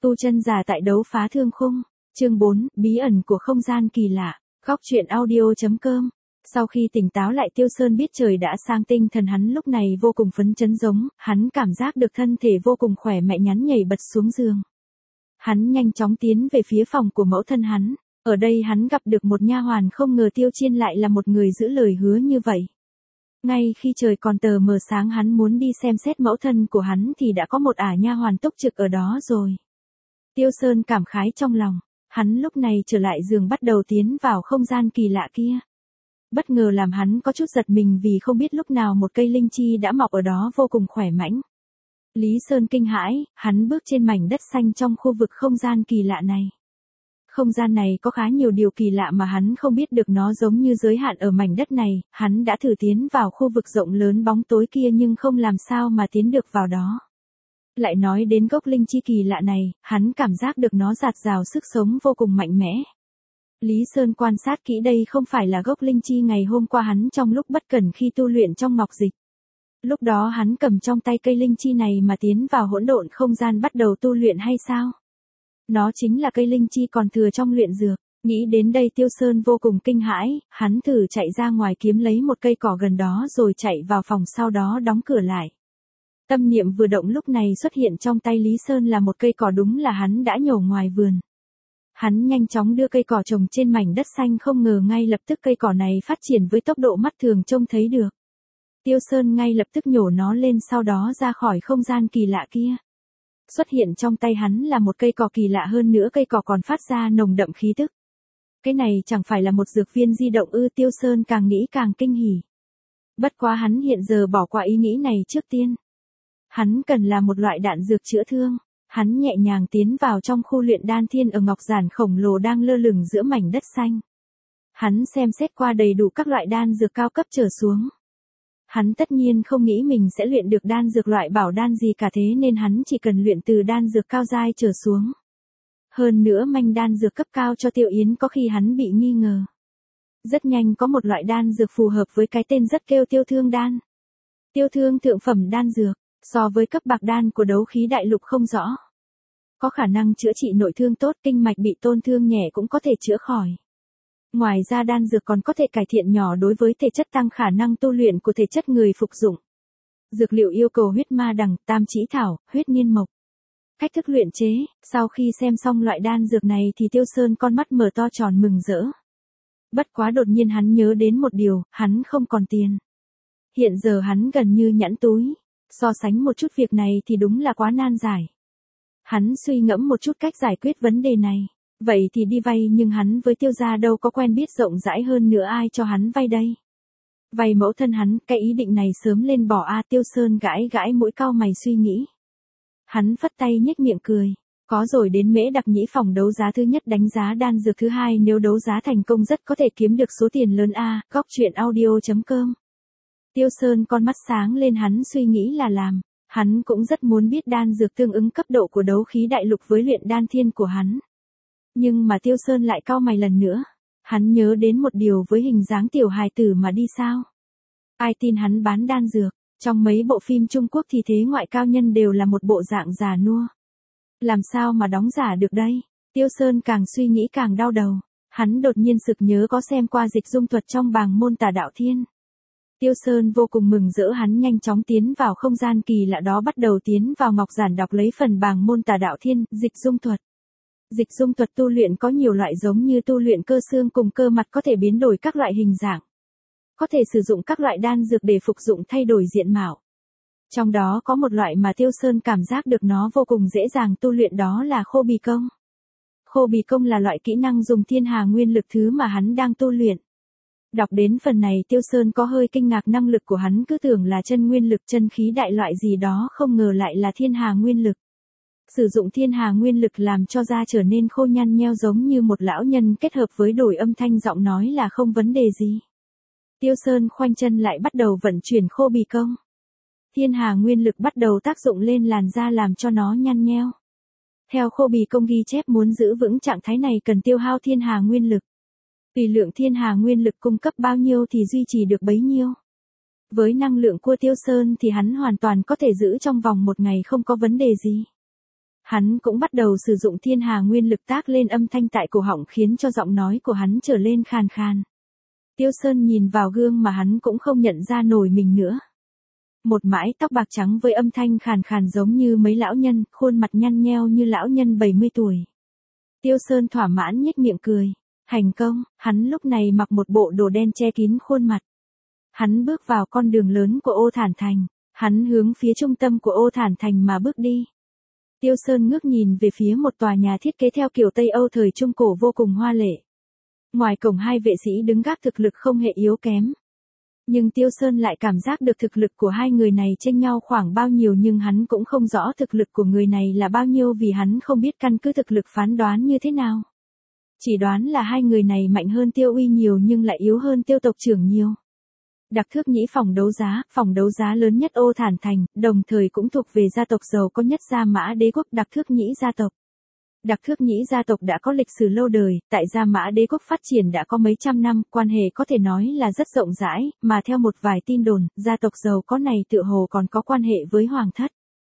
Tu chân giả tại đấu phá thương khung. Chương 4, bí ẩn của không gian kỳ lạ. Góc truyện audio.com. Sau khi tỉnh táo lại, Tiêu Sơn biết trời đã sang, tinh thần hắn lúc này vô cùng phấn chấn, giống, hắn cảm giác được thân thể vô cùng khỏe mạnh, nhắn nhảy bật xuống giường. Hắn nhanh chóng tiến về phía phòng của mẫu thân hắn. Ở đây hắn gặp được một nha hoàn, không ngờ Tiêu Chiên lại là một người giữ lời hứa như vậy. Ngay khi trời còn tờ mờ sáng, hắn muốn đi xem xét mẫu thân của hắn thì đã có một ả nha hoàn túc trực ở đó rồi. Tiêu Sơn cảm khái trong lòng, hắn lúc này trở lại giường, bắt đầu tiến vào không gian kỳ lạ kia. Bất ngờ làm hắn có chút giật mình vì không biết lúc nào một cây linh chi đã mọc ở đó vô cùng khỏe mạnh. Lý Sơn kinh hãi, hắn bước trên mảnh đất xanh trong khu vực không gian kỳ lạ này. Không gian này có khá nhiều điều kỳ lạ mà hắn không biết được, nó giống như giới hạn ở mảnh đất này. Hắn đã thử tiến vào khu vực rộng lớn bóng tối kia nhưng không làm sao mà tiến được vào đó. Lại nói đến gốc linh chi kỳ lạ này, hắn cảm giác được nó dạt dào sức sống vô cùng mạnh mẽ. Lý Sơn quan sát kỹ, đây không phải là gốc linh chi ngày hôm qua hắn trong lúc bất cẩn khi tu luyện trong ngọc dịch. Lúc đó hắn cầm trong tay cây linh chi này mà tiến vào hỗn độn không gian bắt đầu tu luyện hay sao? Nó chính là cây linh chi còn thừa trong luyện dược. Nghĩ đến đây, Tiêu Sơn vô cùng kinh hãi, hắn thử chạy ra ngoài kiếm lấy một cây cỏ gần đó rồi chạy vào phòng, sau đó đóng cửa lại. Tâm niệm vừa động, lúc này xuất hiện trong tay Lý Sơn là một cây cỏ, đúng là hắn đã nhổ ngoài vườn. Hắn nhanh chóng đưa cây cỏ trồng trên mảnh đất xanh, không ngờ ngay lập tức cây cỏ này phát triển với tốc độ mắt thường trông thấy được. Tiêu Sơn ngay lập tức nhổ nó lên, sau đó ra khỏi không gian kỳ lạ kia. Xuất hiện trong tay hắn là một cây cỏ kỳ lạ hơn nữa, cây cỏ còn phát ra nồng đậm khí tức. Cái này chẳng phải là một dược viên di động ư? Tiêu Sơn càng nghĩ càng kinh hỉ. Bất quá hắn hiện giờ bỏ qua ý nghĩ này trước tiên. Hắn cần là một loại đạn dược chữa thương. Hắn nhẹ nhàng tiến vào trong khu luyện đan thiên ở ngọc giản khổng lồ đang lơ lửng giữa mảnh đất xanh. Hắn xem xét qua đầy đủ các loại đan dược cao cấp trở xuống. Hắn tất nhiên không nghĩ mình sẽ luyện được đan dược loại bảo đan gì cả, thế nên hắn chỉ cần luyện từ đan dược cao giai trở xuống. Hơn nữa manh đan dược cấp cao cho Tiêu Yến có khi hắn bị nghi ngờ. Rất nhanh có một loại đan dược phù hợp với cái tên rất kêu Tiêu Thương đan. Tiêu Thương thượng phẩm đan dược, so với cấp bạc đan của đấu khí đại lục không rõ. Có khả năng chữa trị nội thương tốt, kinh mạch bị tổn thương nhẹ cũng có thể chữa khỏi. Ngoài ra đan dược còn có thể cải thiện nhỏ đối với thể chất, tăng khả năng tu luyện của thể chất người phục dụng. Dược liệu yêu cầu huyết ma đằng, tam chỉ thảo, huyết niên mộc. Cách thức luyện chế, sau khi xem xong loại đan dược này thì Tiêu Sơn con mắt mở to tròn mừng rỡ. Bất quá đột nhiên hắn nhớ đến một điều, hắn không còn tiền. Hiện giờ hắn gần như nhẵn túi, so sánh một chút việc này thì đúng là quá nan giải. Hắn suy ngẫm một chút cách giải quyết vấn đề này. Vậy thì đi vay, nhưng hắn với Tiêu gia đâu có quen biết rộng rãi, hơn nữa ai cho hắn vay đây? Vay mẫu thân hắn, cái ý định này sớm lên bỏ a. Tiêu Sơn gãi gãi mũi, cau mày suy nghĩ. Hắn phất tay nhếch miệng cười. Có rồi, đến Mễ Đặc Nhĩ phòng đấu giá thứ nhất đánh giá đan dược thứ hai, nếu đấu giá thành công rất có thể kiếm được số tiền lớn a. Góc truyện audio.com. Tiêu Sơn con mắt sáng lên, hắn suy nghĩ là làm. Hắn cũng rất muốn biết đan dược tương ứng cấp độ của đấu khí đại lục với luyện đan thiên của hắn. Nhưng mà Tiêu Sơn lại cau mày lần nữa. Hắn nhớ đến một điều, với hình dáng tiểu hài tử mà đi sao? Ai tin hắn bán đan dược? Trong mấy bộ phim Trung Quốc thì thế ngoại cao nhân đều là một bộ dạng già nua. Làm sao mà đóng giả được đây? Tiêu Sơn càng suy nghĩ càng đau đầu. Hắn đột nhiên sực nhớ có xem qua dịch dung thuật trong bảng môn Tà Đạo Thiên. Tiêu Sơn vô cùng mừng rỡ, hắn nhanh chóng tiến vào không gian kỳ lạ đó, bắt đầu tiến vào ngọc giản đọc lấy phần bảng môn Tà Đạo Thiên, dịch dung thuật. Dịch dung thuật tu luyện có nhiều loại, giống như tu luyện cơ xương cùng cơ mặt, có thể biến đổi các loại hình dạng. Có thể sử dụng các loại đan dược để phục dụng thay đổi diện mạo. Trong đó có một loại mà Tiêu Sơn cảm giác được nó vô cùng dễ dàng tu luyện, đó là khô bì công. Khô bì công là loại kỹ năng dùng thiên hà nguyên lực thứ mà hắn đang tu luyện. Đọc đến phần này Tiêu Sơn có hơi kinh ngạc, năng lực của hắn cứ tưởng là chân nguyên lực, chân khí đại loại gì đó, không ngờ lại là thiên hà nguyên lực. Sử dụng thiên hà nguyên lực làm cho da trở nên khô nhăn nheo giống như một lão nhân, kết hợp với đổi âm thanh giọng nói là không vấn đề gì. Tiêu Sơn khoanh chân lại bắt đầu vận chuyển khô bì công. Thiên hà nguyên lực bắt đầu tác dụng lên làn da làm cho nó nhăn nheo. Theo khô bì công ghi chép, muốn giữ vững trạng thái này cần tiêu hao thiên hà nguyên lực. Tùy lượng thiên hà nguyên lực cung cấp bao nhiêu thì duy trì được bấy nhiêu. Với năng lượng của Tiêu Sơn thì hắn hoàn toàn có thể giữ trong vòng một ngày không có vấn đề gì. Hắn cũng bắt đầu sử dụng thiên hà nguyên lực tác lên âm thanh tại cổ họng khiến cho giọng nói của hắn trở lên khàn khàn. Tiêu Sơn nhìn vào gương mà hắn cũng không nhận ra nổi mình nữa. Một mái tóc bạc trắng với âm thanh khàn khàn giống như mấy lão nhân, khuôn mặt nhăn nheo như lão nhân 70 tuổi. Tiêu Sơn thỏa mãn nhếch miệng cười. Thành công, hắn lúc này mặc một bộ đồ đen che kín khuôn mặt. Hắn bước vào con đường lớn của Ô Thản Thành. Hắn hướng phía trung tâm của Ô Thản Thành mà bước đi. Tiêu Sơn ngước nhìn về phía một tòa nhà thiết kế theo kiểu Tây Âu thời Trung Cổ vô cùng hoa lệ. Ngoài cổng hai vệ sĩ đứng gác thực lực không hề yếu kém. Nhưng Tiêu Sơn lại cảm giác được thực lực của hai người này chênh nhau khoảng bao nhiêu nhưng hắn cũng không rõ thực lực của người này là bao nhiêu vì hắn không biết căn cứ thực lực phán đoán như thế nào. Chỉ đoán là hai người này mạnh hơn Tiêu Uy nhiều nhưng lại yếu hơn Tiêu tộc trưởng nhiều. Đặc Thước Nhĩ phòng đấu giá lớn nhất Ô Thản Thành, đồng thời cũng thuộc về gia tộc giàu có nhất Gia Mã Đế quốc Đặc Thước Nhĩ gia tộc. Đặc Thước Nhĩ gia tộc đã có lịch sử lâu đời, tại Gia Mã Đế quốc phát triển đã có mấy trăm năm, quan hệ có thể nói là rất rộng rãi, mà theo một vài tin đồn, gia tộc giàu có này tựa hồ còn có quan hệ với hoàng thất.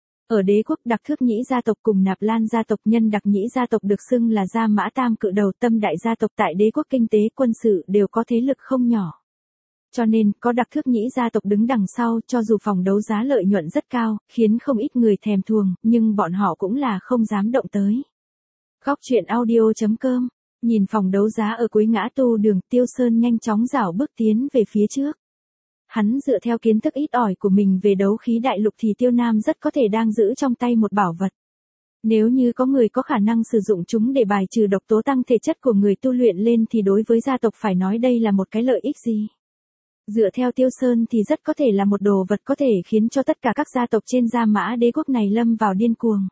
Ở đế quốc Đặc Thước Nhĩ gia tộc cùng Nạp Lan gia tộc Nhân Đặc Nhĩ gia tộc được xưng là Gia Mã Tam cự đầu tâm đại gia tộc tại đế quốc kinh tế quân sự đều có thế lực không nhỏ. Cho nên, có Đặc Thước Nhĩ gia tộc đứng đằng sau cho dù phòng đấu giá lợi nhuận rất cao, khiến không ít người thèm thuồng, nhưng bọn họ cũng là không dám động tới. Góc truyện audio.com. Nhìn phòng đấu giá ở cuối ngã tư đường, Tiêu Sơn nhanh chóng rảo bước tiến về phía trước. Hắn dựa theo kiến thức ít ỏi của mình về đấu khí đại lục thì Tiêu Nam rất có thể đang giữ trong tay một bảo vật. Nếu như có người có khả năng sử dụng chúng để bài trừ độc tố tăng thể chất của người tu luyện lên thì đối với gia tộc phải nói đây là một cái lợi ích gì. Dựa theo Tiêu Sơn thì rất có thể là một đồ vật có thể khiến cho tất cả các gia tộc trên Gia Mã Đế quốc này lâm vào điên cuồng.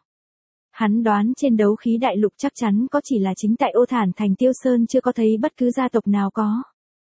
Hắn đoán trên đấu khí đại lục chắc chắn có chỉ là chính tại Ô Thản Thành Tiêu Sơn chưa có thấy bất cứ gia tộc nào có.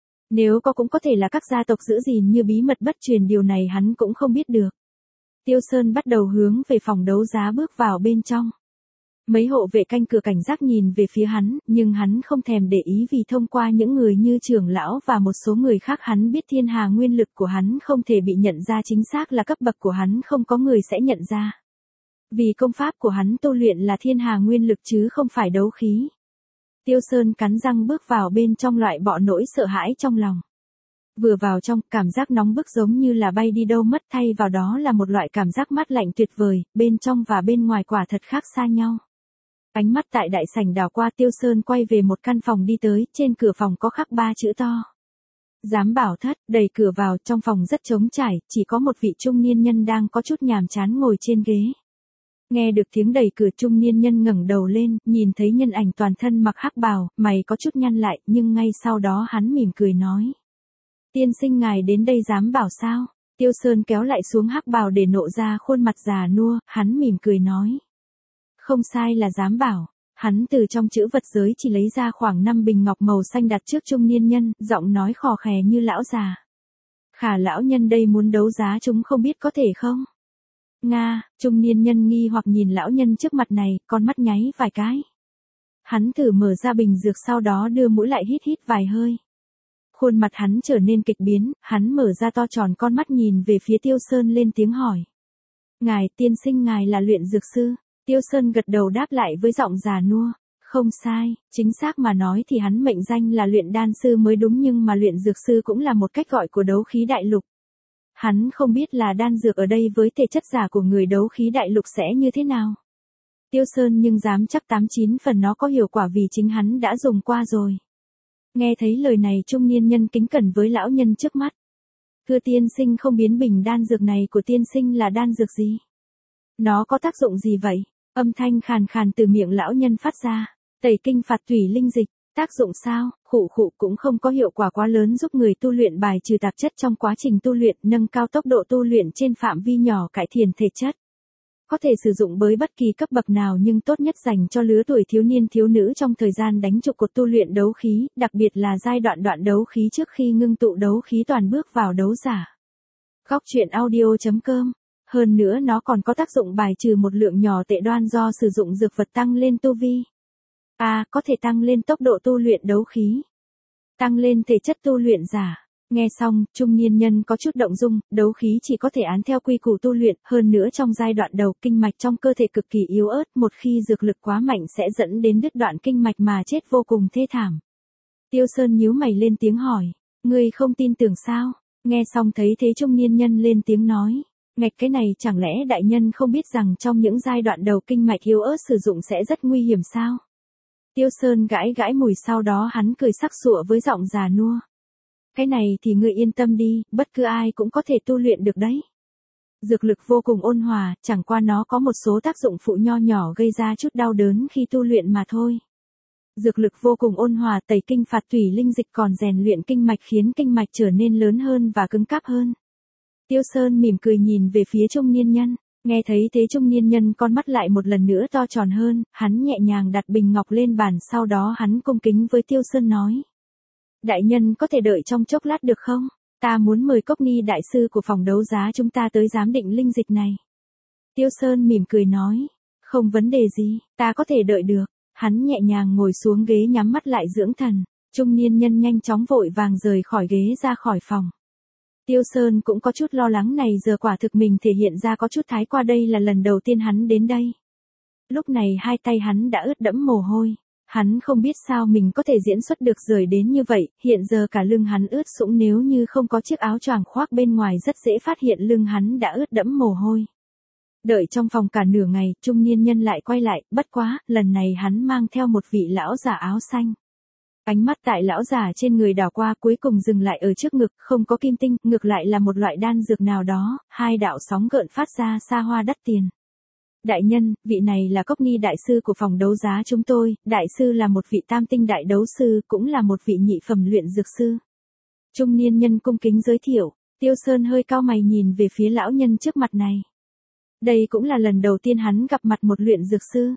Nếu có cũng có thể là các gia tộc giữ gìn như bí mật bất truyền, điều này hắn cũng không biết được. Tiêu Sơn bắt đầu hướng về phòng đấu giá bước vào bên trong. Mấy hộ vệ canh cửa cảnh giác nhìn về phía hắn, nhưng hắn không thèm để ý vì thông qua những người như trưởng lão và một số người khác hắn biết thiên hà nguyên lực của hắn không thể bị nhận ra chính xác là cấp bậc của hắn không có người sẽ nhận ra. Vì công pháp của hắn tu luyện là thiên hà nguyên lực chứ không phải đấu khí. Tiêu Sơn cắn răng bước vào bên trong loại bỏ nỗi sợ hãi trong lòng. Vừa vào trong, cảm giác nóng bức giống như là bay đi đâu mất, thay vào đó là một loại cảm giác mát lạnh tuyệt vời, bên trong và bên ngoài quả thật khác xa nhau. Ánh mắt tại đại sảnh đảo qua, Tiêu Sơn quay về một căn phòng đi tới, trên cửa phòng có khắc 3 chữ to. Giám bảo thất, đẩy cửa vào, trong phòng rất trống trải, chỉ có một vị trung niên nhân đang có chút nhàm chán ngồi trên ghế. Nghe được tiếng đẩy cửa, trung niên nhân ngẩng đầu lên, nhìn thấy nhân ảnh toàn thân mặc hắc bào, mày có chút nhăn lại, nhưng ngay sau đó hắn mỉm cười nói. Tiên sinh ngài đến đây giám bảo sao? Tiêu Sơn kéo lại xuống hắc bào để nộ ra khuôn mặt già nua, hắn mỉm cười nói. Không sai, là giám bảo. Hắn từ trong chữ vật giới chỉ lấy ra khoảng 5 bình ngọc màu xanh đặt trước trung niên nhân, giọng nói khò khè như lão già. Khả lão nhân đây muốn đấu giá chúng không biết có thể không? Nga, trung niên nhân nghi hoặc nhìn lão nhân trước mặt này, con mắt nháy vài cái. Hắn thử mở ra bình dược sau đó đưa mũi lại hít hít vài hơi. Khuôn mặt hắn trở nên kịch biến, hắn mở ra to tròn con mắt nhìn về phía Tiêu Sơn lên tiếng hỏi. Ngài, tiên sinh ngài là luyện dược sư. Tiêu Sơn gật đầu đáp lại với giọng già nua. Không sai, chính xác mà nói thì hắn mệnh danh là luyện đan sư mới đúng, nhưng mà luyện dược sư cũng là một cách gọi của đấu khí đại lục. Hắn không biết là đan dược ở đây với thể chất giả của người đấu khí đại lục sẽ như thế nào. Tiêu Sơn nhưng dám chắc 89 phần nó có hiệu quả vì chính hắn đã dùng qua rồi. Nghe thấy lời này, trung niên nhân kính cẩn với lão nhân trước mắt. Thưa tiên sinh, không biến bình đan dược này của tiên sinh là đan dược gì? Nó có tác dụng gì vậy? Âm thanh khàn khàn từ miệng lão nhân phát ra. Tẩy kinh phạt thủy linh dịch. Tác dụng sao? Khụ khụ, cũng không có hiệu quả quá lớn, giúp người tu luyện bài trừ tạp chất trong quá trình tu luyện, nâng cao tốc độ tu luyện trên phạm vi nhỏ, cải thiện thể chất. Có thể sử dụng với bất kỳ cấp bậc nào nhưng tốt nhất dành cho lứa tuổi thiếu niên thiếu nữ trong thời gian đánh trụ cột tu luyện đấu khí, đặc biệt là giai đoạn đấu khí trước khi ngưng tụ đấu khí toàn bước vào đấu giả. Góc truyện audio.com. Hơn nữa nó còn có tác dụng bài trừ một lượng nhỏ tệ đoan do sử dụng dược vật tăng lên tu vi. Có thể tăng lên tốc độ tu luyện đấu khí. Tăng lên thể chất tu luyện giả. Nghe xong, trung niên nhân có chút động dung, đấu khí chỉ có thể án theo quy củ tu luyện, hơn nữa trong giai đoạn đầu kinh mạch trong cơ thể cực kỳ yếu ớt, một khi dược lực quá mạnh sẽ dẫn đến đứt đoạn kinh mạch mà chết vô cùng thê thảm. Tiêu Sơn nhíu mày lên tiếng hỏi, ngươi không tin tưởng sao? Nghe xong thấy thế trung niên nhân lên tiếng nói, ngạch cái này chẳng lẽ đại nhân không biết rằng trong những giai đoạn đầu kinh mạch yếu ớt sử dụng sẽ rất nguy hiểm sao? Tiêu Sơn gãi gãi mùi sau đó hắn cười sắc sụa với giọng già nua. Cái này thì ngươi yên tâm đi, bất cứ ai cũng có thể tu luyện được đấy. Dược lực vô cùng ôn hòa, chẳng qua nó có một số tác dụng phụ nho nhỏ gây ra chút đau đớn khi tu luyện mà thôi. Dược lực vô cùng ôn hòa tẩy kinh phạt tủy linh dịch còn rèn luyện kinh mạch khiến kinh mạch trở nên lớn hơn và cứng cáp hơn. Tiêu Sơn mỉm cười nhìn về phía trung niên nhân, nghe thấy thế trung niên nhân con mắt lại một lần nữa to tròn hơn, hắn nhẹ nhàng đặt bình ngọc lên bàn sau đó hắn cung kính với Tiêu Sơn nói. Đại nhân có thể đợi trong chốc lát được không? Ta muốn mời Cốc Ni đại sư của phòng đấu giá chúng ta tới giám định linh dịch này. Tiêu Sơn mỉm cười nói, không vấn đề gì, ta có thể đợi được. Hắn nhẹ nhàng ngồi xuống ghế nhắm mắt lại dưỡng thần, trung niên nhân nhanh chóng vội vàng rời khỏi ghế ra khỏi phòng. Tiêu Sơn cũng có chút lo lắng này giờ quả thực mình thể hiện ra có chút thái qua đây là lần đầu tiên hắn đến đây. Lúc này hai tay hắn đã ướt đẫm mồ hôi. Hắn không biết sao mình có thể diễn xuất được rời đến như vậy, hiện giờ cả lưng hắn ướt sũng nếu như không có chiếc áo choàng khoác bên ngoài rất dễ phát hiện lưng hắn đã ướt đẫm mồ hôi. Đợi trong phòng cả nửa ngày, trung niên nhân lại quay lại, bất quá, lần này hắn mang theo một vị lão giả áo xanh. Ánh mắt tại lão giả trên người đảo qua cuối cùng dừng lại ở trước ngực, không có kim tinh, ngược lại là một loại đan dược nào đó, hai đạo sóng gợn phát ra xa hoa đắt tiền. Đại nhân, vị này là Cốc Ni đại sư của phòng đấu giá chúng tôi, đại sư là một vị tam tinh đại đấu sư, cũng là một vị nhị phẩm luyện dược sư. Trung niên nhân cung kính giới thiệu, Tiêu Sơn hơi cau mày nhìn về phía lão nhân trước mặt này. Đây cũng là lần đầu tiên hắn gặp mặt một luyện dược sư.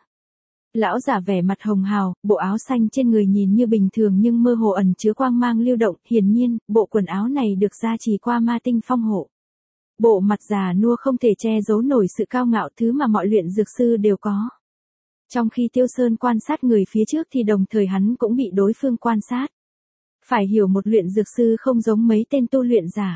Lão giả vẻ mặt hồng hào, bộ áo xanh trên người nhìn như bình thường nhưng mơ hồ ẩn chứa quang mang lưu động, hiển nhiên, bộ quần áo này được gia trì qua ma tinh phong hộ. Bộ mặt già nua không thể che giấu nổi sự cao ngạo thứ mà mọi luyện dược sư đều có. Trong khi Tiêu Sơn quan sát người phía trước thì đồng thời hắn cũng bị đối phương quan sát. Phải hiểu một luyện dược sư không giống mấy tên tu luyện giả.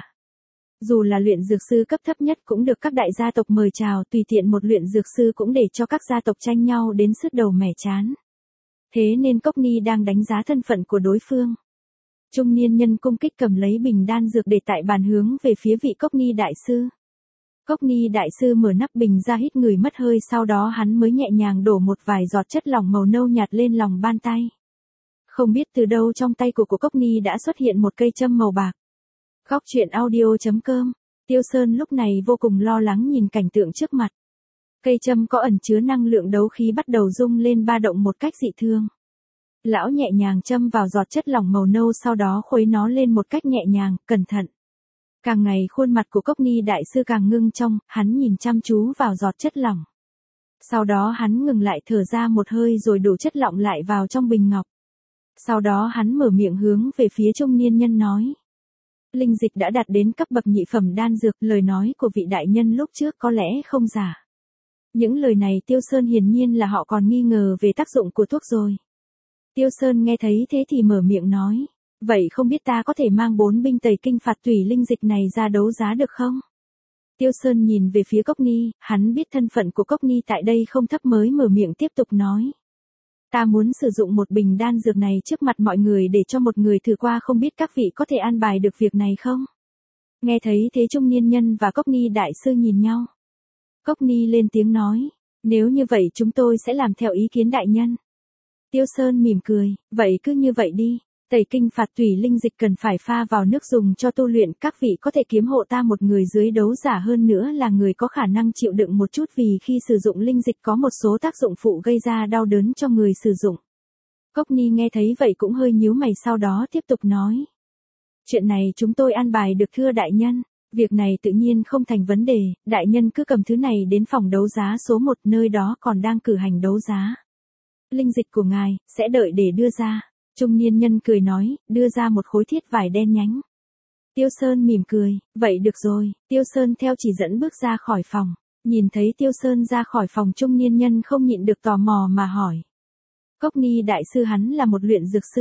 Dù là luyện dược sư cấp thấp nhất cũng được các đại gia tộc mời chào, tùy tiện một luyện dược sư cũng để cho các gia tộc tranh nhau đến sứt đầu mẻ trán. Thế nên Cốc Ni đang đánh giá thân phận của đối phương. Trung niên nhân cung kích cầm lấy bình đan dược để tại bàn hướng về phía vị Cốc Ni đại sư. Cốc Ni đại sư mở nắp bình ra hít người mất hơi sau đó hắn mới nhẹ nhàng đổ một vài giọt chất lỏng màu nâu nhạt lên lòng bàn tay. Không biết từ đâu trong tay của Cốc Ni đã xuất hiện một cây châm màu bạc. Góc truyện audio.com, Tiêu Sơn lúc này vô cùng lo lắng nhìn cảnh tượng trước mặt. Cây châm có ẩn chứa năng lượng đấu khí bắt đầu rung lên ba động một cách dị thường. Lão nhẹ nhàng châm vào giọt chất lỏng màu nâu sau đó khuấy nó lên một cách nhẹ nhàng, cẩn thận. Càng ngày khuôn mặt của Cốc Ni đại sư càng ngưng trong, hắn nhìn chăm chú vào giọt chất lỏng. Sau đó hắn ngừng lại thở ra một hơi rồi đổ chất lỏng lại vào trong bình ngọc. Sau đó hắn mở miệng hướng về phía trung niên nhân nói. Linh dịch đã đạt đến cấp bậc nhị phẩm đan dược, lời nói của vị đại nhân lúc trước có lẽ không giả. Những lời này Tiêu Sơn hiển nhiên là họ còn nghi ngờ về tác dụng của thuốc rồi. Tiêu Sơn nghe thấy thế thì mở miệng nói, vậy không biết ta có thể mang 4 binh tẩy kinh phạt tủy linh dịch này ra đấu giá được không? Tiêu Sơn nhìn về phía Cốc Ni, hắn biết thân phận của Cốc Ni tại đây không thấp mới mở miệng tiếp tục nói. Ta muốn sử dụng một bình đan dược này trước mặt mọi người để cho một người thử qua, không biết các vị có thể an bài được việc này không? Nghe thấy thế trung niên nhân và Cốc Ni đại sư nhìn nhau. Cốc Ni lên tiếng nói, nếu như vậy chúng tôi sẽ làm theo ý kiến đại nhân. Tiêu Sơn mỉm cười, vậy cứ như vậy đi, tẩy kinh phạt tủy linh dịch cần phải pha vào nước dùng cho tu luyện, các vị có thể kiếm hộ ta một người dưới đấu giả hơn nữa là người có khả năng chịu đựng một chút vì khi sử dụng linh dịch có một số tác dụng phụ gây ra đau đớn cho người sử dụng. Cốc Ni nghe thấy vậy cũng hơi nhíu mày sau đó tiếp tục nói. Chuyện này chúng tôi an bài được thưa đại nhân, việc này tự nhiên không thành vấn đề, đại nhân cứ cầm thứ này đến phòng đấu giá số 1 nơi đó còn đang cử hành đấu giá. Linh dịch của ngài, sẽ đợi để đưa ra. Trung niên nhân cười nói, đưa ra một khối thiết vải đen nhánh. Tiêu Sơn mỉm cười, vậy được rồi, Tiêu Sơn theo chỉ dẫn bước ra khỏi phòng. Nhìn thấy Tiêu Sơn ra khỏi phòng trung niên nhân không nhịn được tò mò mà hỏi. Cốc Ni đại sư hắn là một luyện dược sư,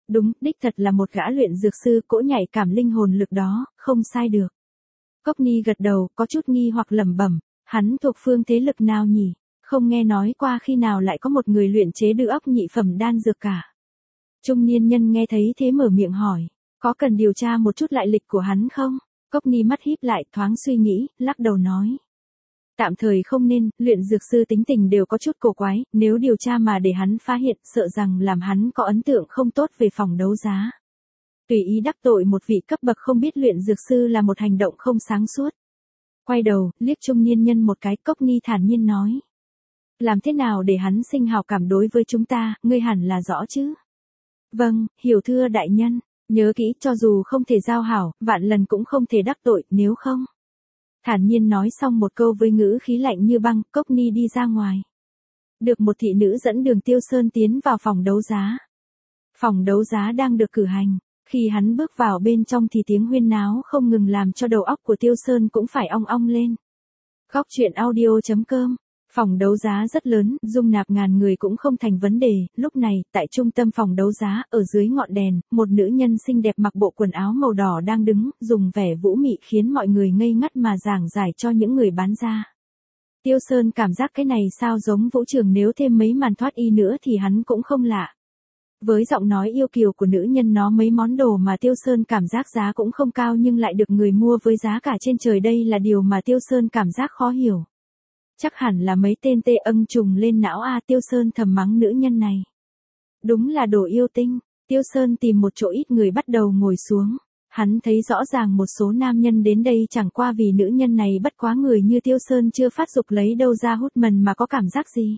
Đúng, đích thật là một gã luyện dược sư, cỗ nhạy cảm linh hồn lực đó, không sai được. Cốc Ni gật đầu, có chút nghi hoặc lẩm bẩm, hắn thuộc phương thế lực nào nhỉ? Không nghe nói qua khi nào lại có một người luyện chế đưa óc nhị phẩm đan dược cả. Trung niên nhân nghe thấy thế mở miệng hỏi, có cần điều tra một chút lại lịch của hắn không? Cốc Ni mắt híp lại, thoáng suy nghĩ, lắc đầu nói. Tạm thời không nên, luyện dược sư tính tình đều có chút cổ quái, nếu điều tra mà để hắn phát hiện, sợ rằng làm hắn có ấn tượng không tốt về phòng đấu giá. Tùy ý đắc tội một vị cấp bậc không biết luyện dược sư là một hành động không sáng suốt. Quay đầu, liếc trung niên nhân một cái, Cốc Ni thản nhiên nói. Làm thế nào để hắn sinh hào cảm đối với chúng ta, ngươi hẳn là rõ chứ? Vâng, hiểu thưa đại nhân, nhớ kỹ cho dù không thể giao hảo, vạn lần cũng không thể đắc tội, nếu không. Thản nhiên nói xong một câu với ngữ khí lạnh như băng, Cốc Ni đi ra ngoài. Được một thị nữ dẫn đường Tiêu Sơn tiến vào phòng đấu giá. Phòng đấu giá đang được cử hành, khi hắn bước vào bên trong thì tiếng huyên náo không ngừng làm cho đầu óc của Tiêu Sơn cũng phải ong ong lên. Góc truyện audio.com. Phòng đấu giá rất lớn, dung nạp ngàn người cũng không thành vấn đề, lúc này, tại trung tâm phòng đấu giá, ở dưới ngọn đèn, một nữ nhân xinh đẹp mặc bộ quần áo màu đỏ đang đứng, dùng vẻ vũ mị khiến mọi người ngây ngất mà giảng giải cho những người bán ra. Tiêu Sơn cảm giác cái này sao giống vũ trường, nếu thêm mấy màn thoát y nữa thì hắn cũng không lạ. Với giọng nói yêu kiều của nữ nhân nó mấy món đồ mà Tiêu Sơn cảm giác giá cũng không cao nhưng lại được người mua với giá cả trên trời, đây là điều mà Tiêu Sơn cảm giác khó hiểu. Chắc hẳn là mấy tên tê âng trùng lên não a, Tiêu Sơn thầm mắng nữ nhân này. Đúng là đồ yêu tinh. Tiêu Sơn tìm một chỗ ít người bắt đầu ngồi xuống. Hắn thấy rõ ràng một số nam nhân đến đây chẳng qua vì nữ nhân này bất quá, người như Tiêu Sơn chưa phát dục lấy đâu ra hút mần mà có cảm giác gì.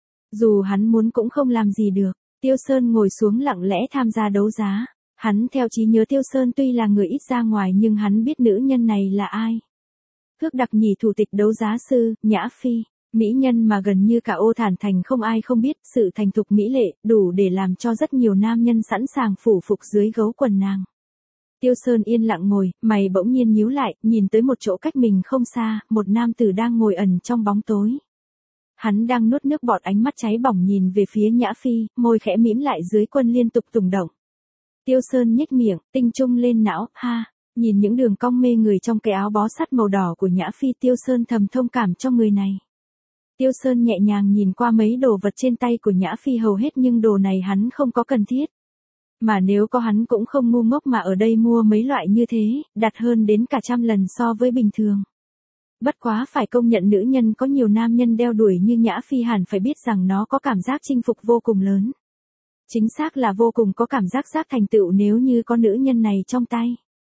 Dù hắn muốn cũng không làm gì được. Tiêu Sơn ngồi xuống lặng lẽ tham gia đấu giá. Hắn theo trí nhớ Tiêu Sơn tuy là người ít ra ngoài nhưng hắn biết nữ nhân này là ai. Thước đặc nhì thủ tịch đấu giá sư, Nhã Phi, mỹ nhân mà gần như cả Ô Thản Thành không ai không biết, sự thành thục mỹ lệ, đủ để làm cho rất nhiều nam nhân sẵn sàng phủ phục dưới gấu quần nàng. Tiêu Sơn yên lặng ngồi, mày bỗng nhiên nhíu lại, nhìn tới một chỗ cách mình không xa, một nam tử đang ngồi ẩn trong bóng tối. Hắn đang nuốt nước bọt, ánh mắt cháy bỏng nhìn về phía Nhã Phi, môi khẽ mím lại dưới quân liên tục tùng động. Tiêu Sơn nhếch miệng, tinh trung lên não, ha. Nhìn những đường cong mê người trong cái áo bó sát màu đỏ của Nhã Phi, Tiêu Sơn thầm thông cảm cho người này. Tiêu Sơn nhẹ nhàng nhìn qua mấy đồ vật trên tay của Nhã Phi, hầu hết nhưng đồ này hắn không có cần thiết. Mà nếu có hắn cũng không ngu ngốc mà ở đây mua mấy loại như thế, đặt hơn đến cả 100 lần so với bình thường. Bất quá phải công nhận nữ nhân có nhiều nam nhân đeo đuổi như Nhã Phi hẳn phải biết rằng nó có cảm giác chinh phục vô cùng lớn. Chính xác là vô cùng có cảm giác thành tựu nếu như có nữ nhân này trong tay.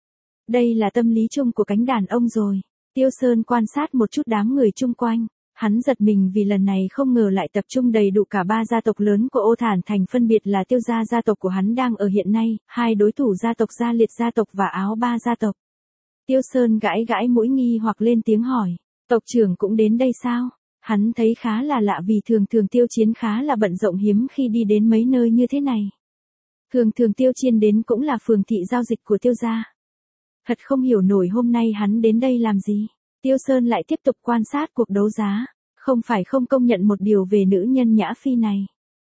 Đây là tâm lý chung của cánh đàn ông rồi. Tiêu Sơn quan sát một chút đám người chung quanh. Hắn giật mình vì lần này không ngờ lại tập trung đầy đủ cả 3 gia tộc lớn của Ô Thản Thành, phân biệt là Tiêu gia, gia tộc của hắn đang ở hiện nay, 2 đối thủ gia tộc Gia Liệt gia tộc và Áo Ba gia tộc. Tiêu Sơn gãi gãi mũi nghi hoặc lên tiếng hỏi, tộc trưởng cũng đến đây sao? Hắn thấy khá là lạ vì thường thường Tiêu Chiến khá là bận rộn, hiếm khi đi đến mấy nơi như thế này. Thường thường Tiêu Chiến đến cũng là phường thị giao dịch của Tiêu gia. Thật không hiểu nổi hôm nay hắn đến đây làm gì. Tiêu Sơn lại tiếp tục quan sát cuộc đấu giá. Không phải không công nhận một điều về nữ nhân Nhã Phi này.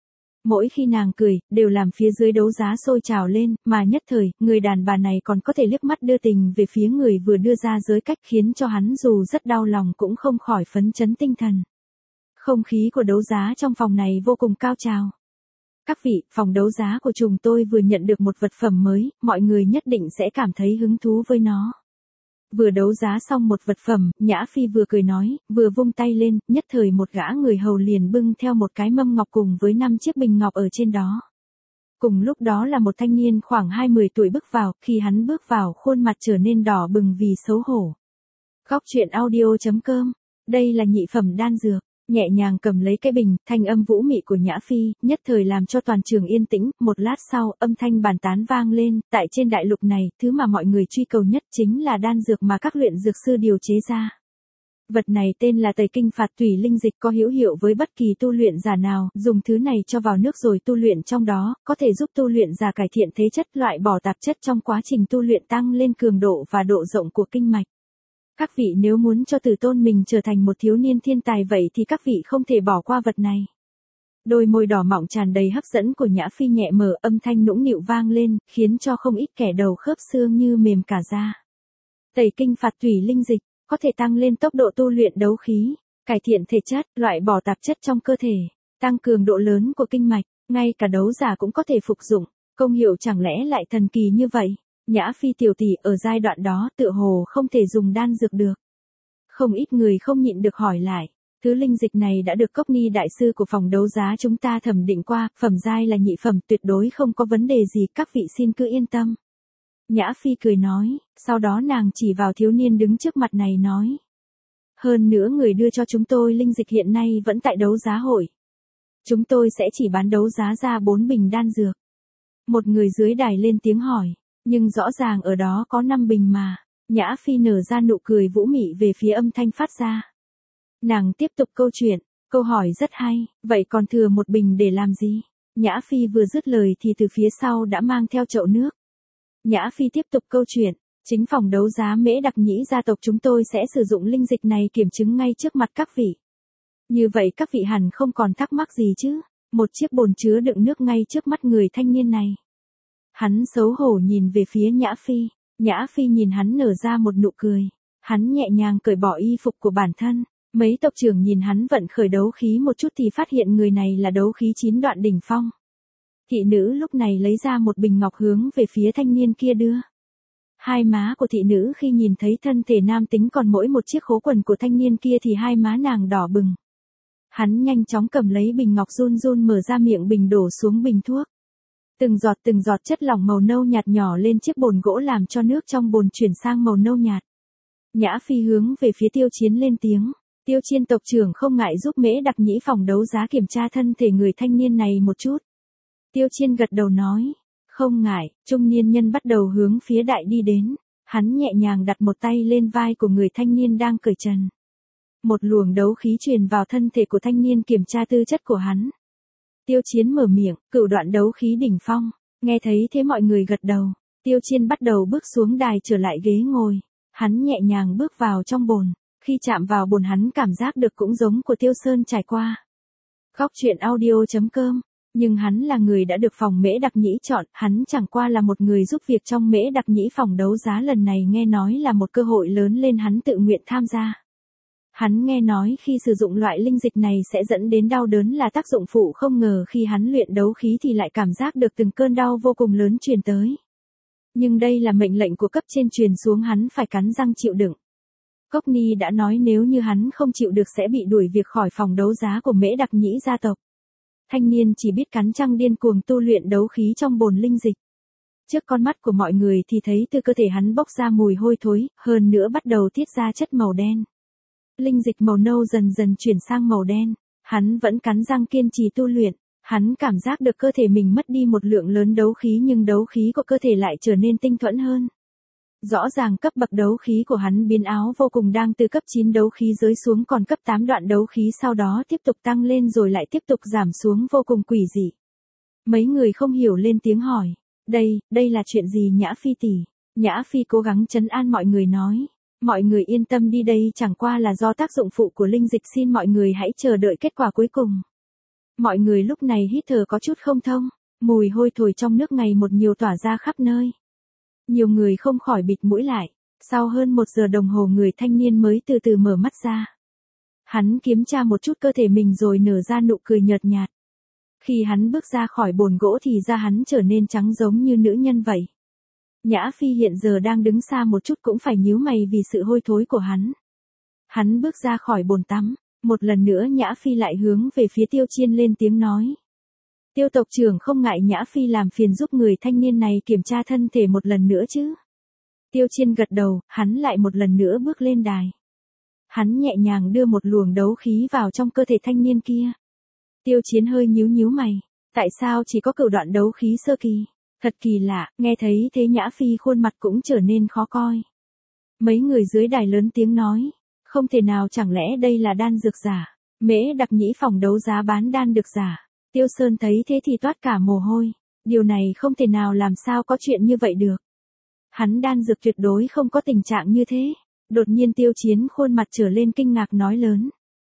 Mỗi khi nàng cười, đều làm phía dưới đấu giá sôi trào lên, mà nhất thời, người đàn bà này còn có thể liếc mắt đưa tình về phía người vừa đưa ra giới cách, khiến cho hắn dù rất đau lòng cũng không khỏi phấn chấn tinh thần. Không khí của đấu giá trong phòng này vô cùng cao trào. Các vị, phòng đấu giá của chúng tôi vừa nhận được một vật phẩm mới, mọi người nhất định sẽ cảm thấy hứng thú với nó. Vừa đấu giá xong một vật phẩm, Nhã Phi vừa cười nói, vừa vung tay lên, nhất thời một gã người hầu liền bưng theo một cái mâm ngọc cùng với 5 chiếc bình ngọc ở trên đó. Cùng lúc đó là một thanh niên khoảng 20 tuổi bước vào, khi hắn bước vào khuôn mặt trở nên đỏ bừng vì xấu hổ. Góc truyện audio.com, đây là nhị phẩm đan dược. Nhẹ nhàng cầm lấy cái bình, thanh âm vũ mị của Nhã Phi, nhất thời làm cho toàn trường yên tĩnh, một lát sau, âm thanh bàn tán vang lên, tại trên đại lục này, thứ mà mọi người truy cầu nhất chính là đan dược mà các luyện dược sư điều chế ra. Vật này tên là Tẩy Kinh Phạt Tủy Linh Dịch, có hữu hiệu với bất kỳ tu luyện giả nào, dùng thứ này cho vào nước rồi tu luyện trong đó, có thể giúp tu luyện giả cải thiện thể chất, loại bỏ tạp chất trong quá trình tu luyện, tăng lên cường độ và độ rộng của kinh mạch. Các vị nếu muốn cho tử tôn mình trở thành một thiếu niên thiên tài vậy thì các vị không thể bỏ qua vật này. Đôi môi đỏ mọng tràn đầy hấp dẫn của Nhã Phi nhẹ mở, âm thanh nũng nịu vang lên, khiến cho không ít kẻ đầu khớp xương như mềm cả da. Tẩy kinh phạt thủy linh dịch, có thể tăng lên tốc độ tu luyện đấu khí, cải thiện thể chất, loại bỏ tạp chất trong cơ thể, tăng cường độ lớn của kinh mạch, ngay cả đấu giả cũng có thể phục dụng. Công hiệu chẳng lẽ lại thần kỳ như vậy? Nhã Phi tiểu tỷ ở giai đoạn đó tựa hồ không thể dùng đan dược được. Không ít người không nhịn được hỏi lại. Thứ linh dịch này đã được Cốc Ni đại sư của phòng đấu giá chúng ta thẩm định qua, phẩm giai là nhị phẩm, tuyệt đối không có vấn đề gì, các vị xin cứ yên tâm. Nhã Phi cười nói, sau đó nàng chỉ vào thiếu niên đứng trước mặt này nói. Hơn nữa người đưa cho chúng tôi linh dịch hiện nay vẫn tại đấu giá hội. Chúng tôi sẽ chỉ bán đấu giá ra 4 bình đan dược. Một người dưới đài lên tiếng hỏi, nhưng rõ ràng ở đó có 5 bình mà. Nhã Phi nở ra nụ cười vũ mị về phía âm thanh phát ra. Nàng tiếp tục câu chuyện, câu hỏi rất hay, vậy còn thừa 1 bình để làm gì? Nhã Phi vừa dứt lời thì từ phía sau đã mang theo chậu nước. Nhã Phi tiếp tục câu chuyện, chính phòng đấu giá Mễ Đặc Nhĩ gia tộc chúng tôi sẽ sử dụng linh dịch này kiểm chứng ngay trước mặt các vị. Như vậy các vị hẳn không còn thắc mắc gì chứ? Một chiếc bồn chứa đựng nước ngay trước mắt người thanh niên này. Hắn xấu hổ nhìn về phía Nhã Phi. Nhã Phi nhìn hắn nở ra một nụ cười. Hắn nhẹ nhàng cởi bỏ y phục của bản thân. Mấy tộc trưởng nhìn hắn vận khởi đấu khí một chút thì phát hiện người này là đấu khí 9 đoạn đỉnh phong. Thị nữ lúc này lấy ra một bình ngọc hướng về phía thanh niên kia đưa. Hai má của thị nữ khi nhìn thấy thân thể nam tính còn mỗi một chiếc khố quần của thanh niên kia thì hai má nàng đỏ bừng. Hắn nhanh chóng cầm lấy bình ngọc run run mở ra miệng bình đổ xuống bình thuốc. Từng giọt chất lỏng màu nâu nhạt nhỏ lên chiếc bồn gỗ làm cho nước trong bồn chuyển sang màu nâu nhạt. Nhã Phi hướng về phía Tiêu Chiến lên tiếng. Tiêu Chiên tộc trưởng không ngại giúp Mễ Đặc Nhĩ phòng đấu giá kiểm tra thân thể người thanh niên này một chút. Tiêu Chiên gật đầu nói. Không ngại, trung niên nhân bắt đầu hướng phía đại đi đến. Hắn nhẹ nhàng đặt một tay lên vai của người thanh niên đang cởi trần. Một luồng đấu khí truyền vào thân thể của thanh niên kiểm tra tư chất của hắn. Tiêu Chiến mở miệng, cửu đoạn đấu khí đỉnh phong. Nghe thấy thế mọi người gật đầu. Tiêu Chiến bắt đầu bước xuống đài trở lại ghế ngồi. Hắn nhẹ nhàng bước vào trong bồn. Khi chạm vào bồn hắn cảm giác được cũng giống của Tiêu Sơn trải qua. Góc truyện audio.com. Nhưng hắn là người đã được phòng Mễ Đặc Nhĩ chọn, hắn chẳng qua là một người giúp việc trong Mễ Đặc Nhĩ phòng đấu giá lần này, nghe nói là một cơ hội lớn lên, hắn tự nguyện tham gia. Hắn nghe nói khi sử dụng loại linh dịch này sẽ dẫn đến đau đớn là tác dụng phụ, không ngờ khi hắn luyện đấu khí thì lại cảm giác được từng cơn đau vô cùng lớn truyền tới. Nhưng đây là mệnh lệnh của cấp trên truyền xuống, hắn phải cắn răng chịu đựng. Cốc Ni đã nói nếu như hắn không chịu được sẽ bị đuổi việc khỏi phòng đấu giá của Mễ Đặc Nhĩ gia tộc. Thanh niên chỉ biết cắn răng điên cuồng tu luyện đấu khí trong bồn linh dịch. Trước con mắt của mọi người thì thấy từ cơ thể hắn bốc ra mùi hôi thối, hơn nữa bắt đầu tiết ra chất màu đen. Linh dịch màu nâu dần dần chuyển sang màu đen. Hắn vẫn cắn răng kiên trì tu luyện. Hắn cảm giác được cơ thể mình mất đi một lượng lớn đấu khí nhưng đấu khí của cơ thể lại trở nên tinh thuẫn hơn. Rõ ràng cấp bậc đấu khí của hắn biến áo vô cùng, đang từ cấp 9 đấu khí rơi xuống còn cấp 8 đoạn đấu khí, sau đó tiếp tục tăng lên rồi lại tiếp tục giảm xuống, vô cùng quỷ dị. Mấy người không hiểu lên tiếng hỏi, đây là chuyện gì Nhã Phi tỷ? Nhã Phi cố gắng trấn an mọi người nói, mọi người yên tâm đi, đây chẳng qua là do tác dụng phụ của linh dịch, xin mọi người hãy chờ đợi kết quả cuối cùng. Mọi người lúc này hít thở có chút không thông, mùi hôi thối trong nước ngày một nhiều tỏa ra khắp nơi. Nhiều người không khỏi bịt mũi lại. Sau hơn 1 giờ đồng hồ người thanh niên mới từ từ mở mắt ra. Hắn kiểm tra một chút cơ thể mình rồi nở ra nụ cười nhợt nhạt. Khi hắn bước ra khỏi bồn gỗ thì da hắn trở nên trắng giống như nữ nhân vậy. Nhã Phi hiện giờ đang đứng xa một chút cũng phải nhíu mày vì sự hôi thối của hắn. Hắn bước ra khỏi bồn tắm. Một lần nữa Nhã Phi lại hướng về phía Tiêu Chiên lên tiếng nói. Tiêu tộc trưởng không ngại Nhã Phi làm phiền giúp người thanh niên này kiểm tra thân thể một lần nữa chứ? Tiêu Chiên gật đầu, hắn lại một lần nữa bước lên đài. Hắn nhẹ nhàng đưa một luồng đấu khí vào trong cơ thể thanh niên kia. Tiêu Chiến hơi nhíu mày, tại sao chỉ có cửu đoạn đấu khí sơ kỳ? Thật kỳ lạ, nghe thấy thế Nhã Phi khuôn mặt cũng trở nên khó coi. Mấy người dưới đài lớn tiếng nói, không thể nào, chẳng lẽ đây là đan dược giả? Mễ Đặc Nhĩ phòng đấu giá bán đan dược giả. Tiêu Sơn thấy thế thì toát cả mồ hôi. Điều này không thể nào, làm sao có chuyện như vậy được. Hắn đan dược tuyệt đối không có tình trạng như thế. Đột nhiên Tiêu Chiến khuôn mặt trở lên kinh ngạc nói lớn.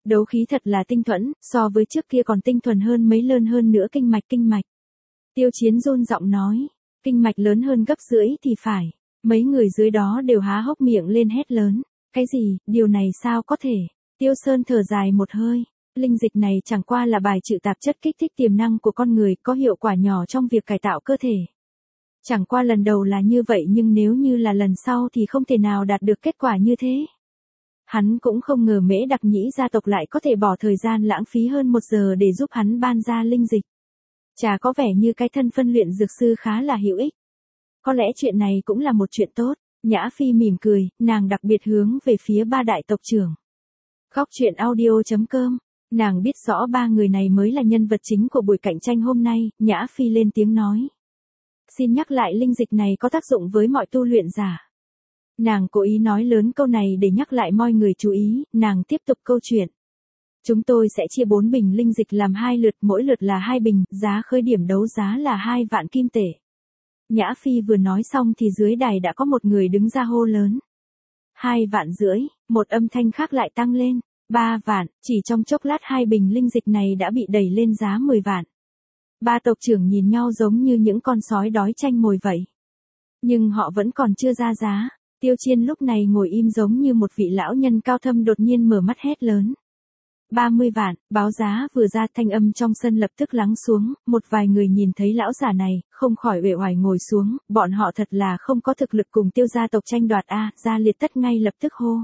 Đấu khí thật là tinh thuẫn, so với trước kia còn tinh thuần hơn mấy hơn nữa kinh mạch. Tiêu Chiến run giọng nói, kinh mạch lớn hơn gấp rưỡi thì phải. Mấy người dưới đó đều há hốc miệng lên hét lớn. Cái gì, điều này sao có thể? Tiêu Sơn thở dài một hơi. Linh dịch này chẳng qua là bài trừ tạp chất kích thích tiềm năng của con người, có hiệu quả nhỏ trong việc cải tạo cơ thể. Chẳng qua lần đầu là như vậy, nhưng nếu như là lần sau thì không thể nào đạt được kết quả như thế. Hắn cũng không ngờ Mễ Đặc Nhĩ gia tộc lại có thể bỏ thời gian lãng phí hơn 1 giờ để giúp hắn ban ra linh dịch. Chả có vẻ như cái thân phân luyện dược sư khá là hữu ích. Có lẽ chuyện này cũng là một chuyện tốt. Nhã Phi mỉm cười, nàng đặc biệt hướng về phía 3 đại tộc trưởng. Góc truyện audio.com. Nàng biết rõ 3 người này mới là nhân vật chính của buổi cạnh tranh hôm nay. Nhã Phi lên tiếng nói. Xin nhắc lại, linh dịch này có tác dụng với mọi tu luyện giả. Nàng cố ý nói lớn câu này để nhắc lại mọi người chú ý. Nàng tiếp tục câu chuyện. Chúng tôi sẽ chia 4 bình linh dịch làm 2 lượt, mỗi lượt là 2 bình, giá khởi điểm đấu giá là 2 vạn kim tệ. Nhã Phi vừa nói xong thì dưới đài đã có một người đứng ra hô lớn. 2,5 vạn, một âm thanh khác lại tăng lên. 3 vạn, chỉ trong chốc lát 2 bình linh dịch này đã bị đẩy lên giá 10 vạn. 3 tộc trưởng nhìn nhau giống như những con sói đói tranh mồi vậy. Nhưng họ vẫn còn chưa ra giá. Tiêu Chiên lúc này ngồi im giống như một vị lão nhân cao thâm, đột nhiên mở mắt hét lớn. 30 vạn, báo giá vừa ra, thanh âm trong sân lập tức lắng xuống, một vài người nhìn thấy lão già này, không khỏi uể oải ngồi xuống, bọn họ thật là không có thực lực cùng Tiêu gia tộc tranh đoạt a. Gia Liệt Tất ngay lập tức hô.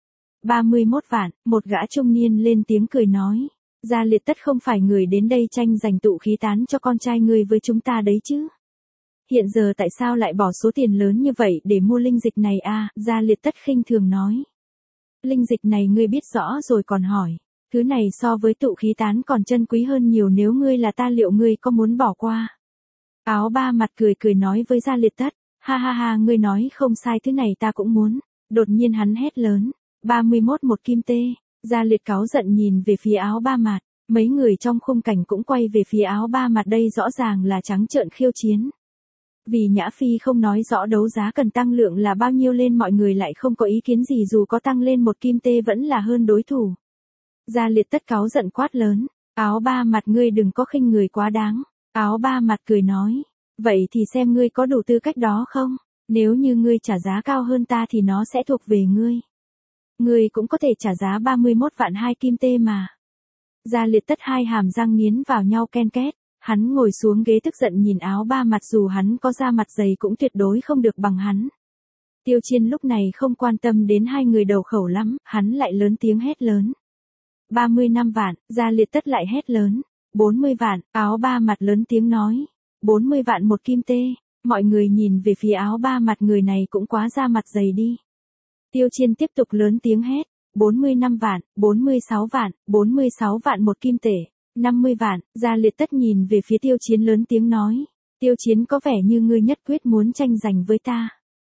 31 vạn, một gã trung niên lên tiếng cười nói. Gia Liệt Tất không phải người đến đây tranh giành tụ khí tán cho con trai ngươi với chúng ta đấy chứ. Hiện giờ tại sao lại bỏ số tiền lớn như vậy để mua linh dịch này a? Gia Liệt Tất khinh thường nói. Linh dịch này ngươi biết rõ rồi còn hỏi. Thứ này so với tụ khí tán còn chân quý hơn nhiều, nếu ngươi là ta liệu ngươi có muốn bỏ qua? Áo Ba Mặt cười nói với Gia Liệt Tất. Ha ha ha, ngươi nói không sai, thứ này ta cũng muốn. Đột nhiên hắn hét lớn. 31 một kim tê. Gia Liệt cáu giận nhìn về phía Áo Ba Mặt. Mấy người trong khung cảnh cũng quay về phía Áo Ba Mặt, đây rõ ràng là trắng trợn khiêu chiến. Vì Nhã Phi không nói rõ đấu giá cần tăng lượng là bao nhiêu lên, mọi người lại không có ý kiến gì, dù có tăng lên 1 kim tê vẫn là hơn đối thủ. Gia Liệt Tất cáu giận quát lớn. Áo Ba Mặt, ngươi đừng có khinh người quá đáng. Áo Ba Mặt cười nói. Vậy thì xem ngươi có đủ tư cách đó không? Nếu như ngươi trả giá cao hơn ta thì nó sẽ thuộc về ngươi. Ngươi cũng có thể trả giá 31 vạn 2 kim tê mà. Gia Liệt Tất hai hàm răng nghiến vào nhau ken két. Hắn ngồi xuống ghế tức giận nhìn Áo Ba Mặt, dù hắn có da mặt dày cũng tuyệt đối không được bằng hắn. Tiêu Chiên lúc này không quan tâm đến hai người đầu khẩu lắm, hắn lại lớn tiếng hét lớn. 35 vạn, Gia Liệt Tất lại hét lớn. 40 vạn, Áo Ba Mặt lớn tiếng nói. 40 vạn một kim tê. Mọi người nhìn về phía Áo Ba Mặt, người này cũng quá da mặt dày đi. Tiêu Chiên tiếp tục lớn tiếng hét. 45 vạn, 46 vạn, 46 vạn một kim tệ. 50 vạn, Gia Liệt Tất nhìn về phía Tiêu Chiến lớn tiếng nói. Tiêu Chiến, có vẻ như ngươi nhất quyết muốn tranh giành với ta.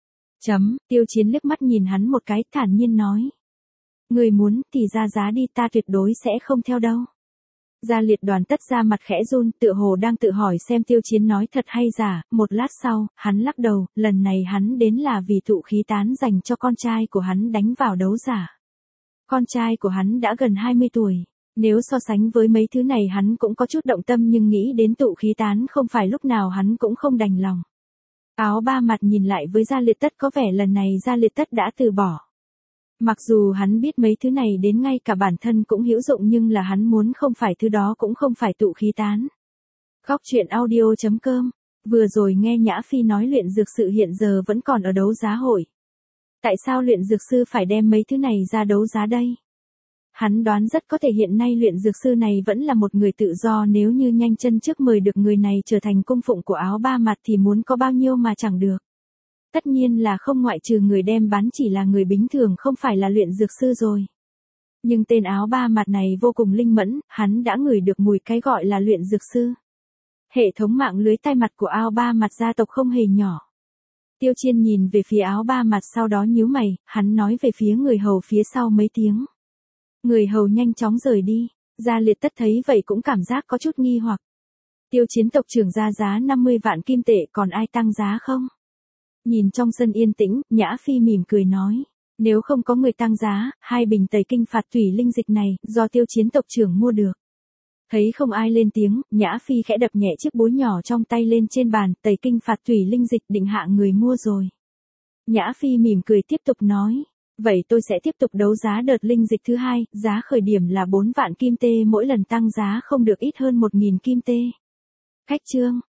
Tiêu Chiến liếc mắt nhìn hắn một cái, thản nhiên nói. Ngươi muốn thì ra giá đi, ta tuyệt đối sẽ không theo đâu. Gia Liệt Đoàn Tất ra mặt khẽ run, tựa hồ đang tự hỏi xem Tiêu Chiến nói thật hay giả. Một lát sau, hắn lắc đầu, lần này hắn đến là vì tụ khí tán dành cho con trai của hắn đánh vào đấu giả. Con trai của hắn đã gần 20 tuổi. Nếu so sánh với mấy thứ này hắn cũng có chút động tâm, nhưng nghĩ đến tụ khí tán không phải lúc nào hắn cũng không đành lòng. Áo Ba Mặt nhìn lại với Gia Liệt Tất, có vẻ lần này Gia Liệt Tất đã từ bỏ. Mặc dù hắn biết mấy thứ này đến ngay cả bản thân cũng hữu dụng, nhưng là hắn muốn không phải thứ đó, cũng không phải tụ khí tán. Góc truyện audio.com. Vừa rồi nghe Nhã Phi nói luyện dược sư hiện giờ vẫn còn ở đấu giá hội. Tại sao luyện dược sư phải đem mấy thứ này ra đấu giá đây? Hắn đoán rất có thể hiện nay luyện dược sư này vẫn là một người tự do, nếu như nhanh chân trước mời được người này trở thành cung phụng của Áo Ba Mặt thì muốn có bao nhiêu mà chẳng được. Tất nhiên là không, ngoại trừ người đem bán chỉ là người bình thường không phải là luyện dược sư rồi. Nhưng tên Áo Ba Mặt này vô cùng linh mẫn, hắn đã ngửi được mùi cái gọi là luyện dược sư. Hệ thống mạng lưới tai mặt của Áo Ba Mặt gia tộc không hề nhỏ. Tiêu Chiên nhìn về phía Áo Ba Mặt, sau đó nhíu mày, hắn nói về phía người hầu phía sau mấy tiếng. Người hầu nhanh chóng rời đi. Gia Liệt Tất thấy vậy cũng cảm giác có chút nghi hoặc. Tiêu Chiến tộc trưởng ra giá 50 vạn kim tệ, còn ai tăng giá không? Nhìn trong sân yên tĩnh, Nhã Phi mỉm cười nói. Nếu không có người tăng giá, 2 bình tẩy kinh phạt thủy linh dịch này, do Tiêu Chiến tộc trưởng mua được. Thấy không ai lên tiếng, Nhã Phi khẽ đập nhẹ chiếc búa nhỏ trong tay lên trên bàn, tẩy kinh phạt thủy linh dịch định hạ người mua rồi. Nhã Phi mỉm cười tiếp tục nói, vậy tôi sẽ tiếp tục đấu giá đợt linh dịch thứ 2, giá khởi điểm là 4 vạn kim tê, mỗi lần tăng giá không được ít hơn 1.000 kim tê. Khách trương,